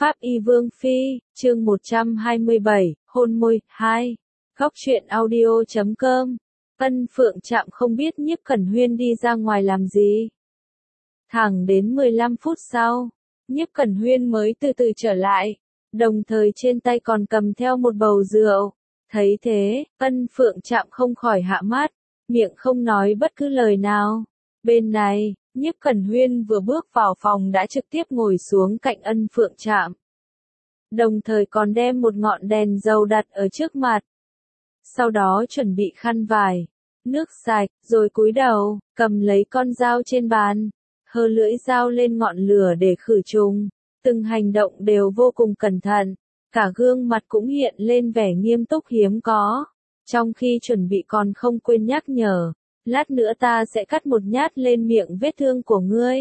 Pháp Y Vương Phi, chương 127, hôn môi, 2. Góc truyện audio.com. Ân Phượng Trạm không biết Nhiếp Cẩn Huyên đi ra ngoài làm gì. Thẳng đến 15 phút sau, Nhiếp Cẩn Huyên mới từ từ trở lại, đồng thời trên tay còn cầm theo một bầu rượu. Thấy thế, Ân Phượng Trạm không khỏi hạ mắt, miệng không nói bất cứ lời nào. Bên này, Nhiếp Cẩn Huyên vừa bước vào phòng đã trực tiếp ngồi xuống cạnh Ân Phượng Trạm. Đồng thời còn đem một ngọn đèn dầu đặt ở trước mặt. Sau đó chuẩn bị khăn vải, nước sạch, rồi cúi đầu, cầm lấy con dao trên bàn, hơ lưỡi dao lên ngọn lửa để khử trùng. Từng hành động đều vô cùng cẩn thận, cả gương mặt cũng hiện lên vẻ nghiêm túc hiếm có. Trong khi chuẩn bị còn không quên nhắc nhở, lát nữa ta sẽ cắt một nhát lên miệng vết thương của ngươi.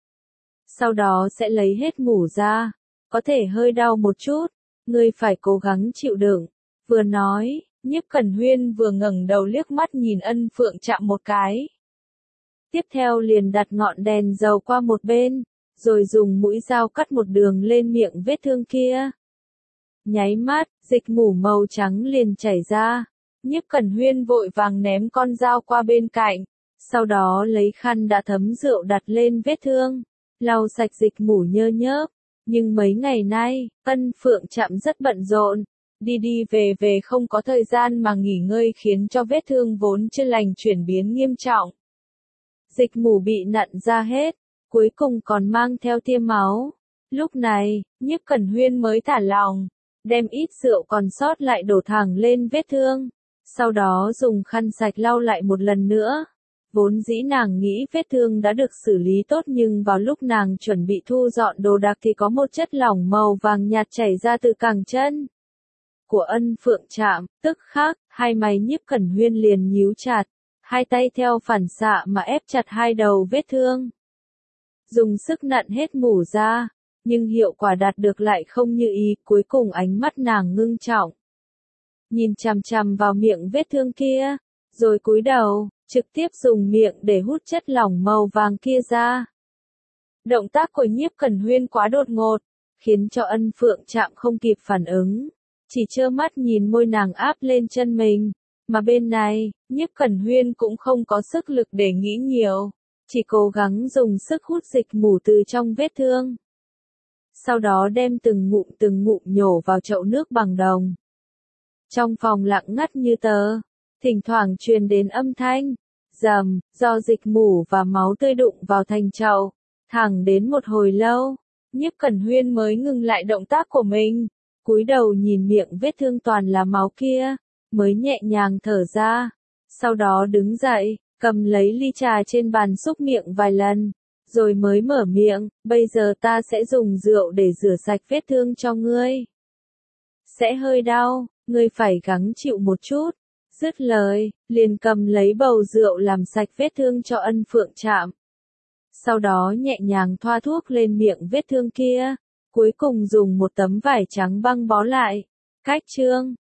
Sau đó sẽ lấy hết mủ ra, có thể hơi đau một chút, ngươi phải cố gắng chịu đựng. Vừa nói, Nhiếp Cẩn Huyên vừa ngẩng đầu liếc mắt nhìn Ân Phượng Trạm một cái. Tiếp theo liền đặt ngọn đèn dầu qua một bên, rồi dùng mũi dao cắt một đường lên miệng vết thương kia. Nháy mắt, dịch mủ màu trắng liền chảy ra. Nhiếp Cẩn Huyên vội vàng ném con dao qua bên cạnh, sau đó lấy khăn đã thấm rượu đặt lên vết thương, lau sạch dịch mủ nhơ nhớp. Nhưng mấy ngày nay, Ân Phượng Trạm rất bận rộn, đi đi về về không có thời gian mà nghỉ ngơi khiến cho vết thương vốn chưa lành chuyển biến nghiêm trọng. Dịch mủ bị nặn ra hết, cuối cùng còn mang theo tia máu. Lúc này, Nhiếp Cẩn Huyên mới thả lỏng, đem ít rượu còn sót lại đổ thẳng lên vết thương, sau đó dùng khăn sạch lau lại một lần nữa. Vốn dĩ nàng nghĩ vết thương đã được xử lý tốt, nhưng vào lúc nàng chuẩn bị thu dọn đồ đạc thì có một chất lỏng màu vàng nhạt chảy ra từ cẳng chân của Ân Phượng Trạm. Tức khắc, hai mày Nhiếp Cẩn Huyên liền nhíu chặt, hai tay theo phản xạ mà ép chặt hai đầu vết thương, dùng sức nặn hết mủ ra, nhưng hiệu quả đạt được lại không như ý. Cuối cùng ánh mắt nàng ngưng trọng, nhìn chằm chằm vào miệng vết thương kia, rồi cúi đầu, trực tiếp dùng miệng để hút chất lỏng màu vàng kia ra. Động tác của Nhiếp Cẩn Huyên quá đột ngột, khiến cho Ân Phượng Trạm không kịp phản ứng, chỉ trơ mắt nhìn môi nàng áp lên chân mình. Mà bên này, Nhiếp Cẩn Huyên cũng không có sức lực để nghĩ nhiều, chỉ cố gắng dùng sức hút dịch mủ từ trong vết thương. Sau đó đem từng ngụm nhổ vào chậu nước bằng đồng. Trong phòng lặng ngắt như tờ, thỉnh thoảng truyền đến âm thanh rầm do dịch mủ và máu tươi đụng vào thành chậu. Thẳng đến một hồi lâu, Nhiếp Cẩn Huyên mới ngừng lại động tác của mình, cúi đầu nhìn miệng vết thương toàn là máu kia, mới nhẹ nhàng thở ra. Sau đó đứng dậy, cầm lấy ly trà trên bàn xúc miệng vài lần, rồi mới mở miệng, bây giờ ta sẽ dùng rượu để rửa sạch vết thương cho ngươi. Sẽ hơi đau, ngươi phải gắng chịu một chút. Dứt lời, liền cầm lấy bầu rượu làm sạch vết thương cho Ân Phượng Trạm. Sau đó nhẹ nhàng thoa thuốc lên miệng vết thương kia, cuối cùng dùng một tấm vải trắng băng bó lại. Cách chương